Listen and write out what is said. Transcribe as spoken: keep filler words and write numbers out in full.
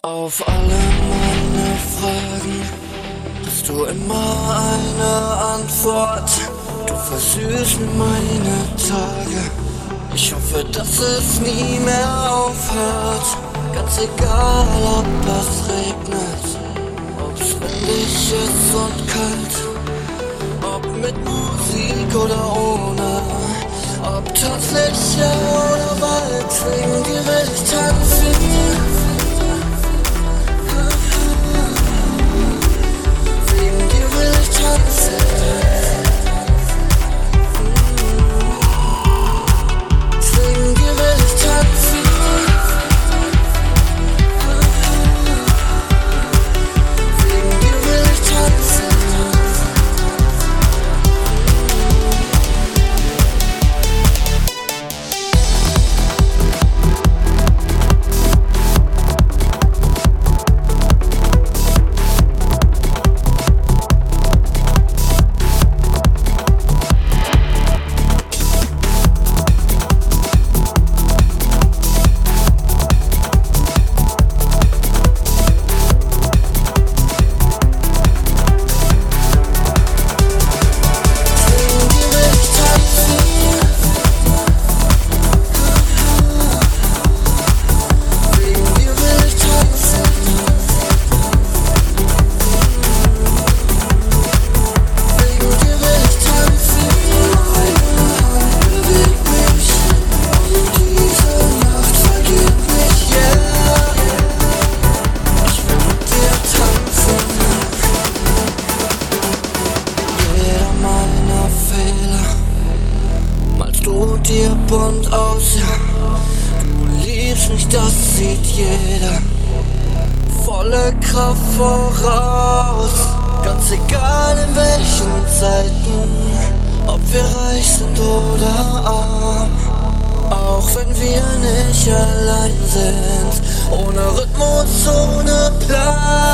Auf alle meine Fragen hast du immer eine Antwort. Du versüßt meine Tage. Ich hoffe, dass es nie mehr aufhört. Ganz egal, ob es regnet, ob's windig ist und kalt, ob mit Musik oder ohne, ob Tanzfläche oder Wald, wegen dir will ich tanzen. Dir bunt aus, ja. Du liebst mich, das sieht jeder. Volle Kraft voraus, ganz egal in welchen Zeiten, ob wir reich sind oder arm. Auch wenn wir nicht allein sind, ohne Rhythmus, ohne Plan.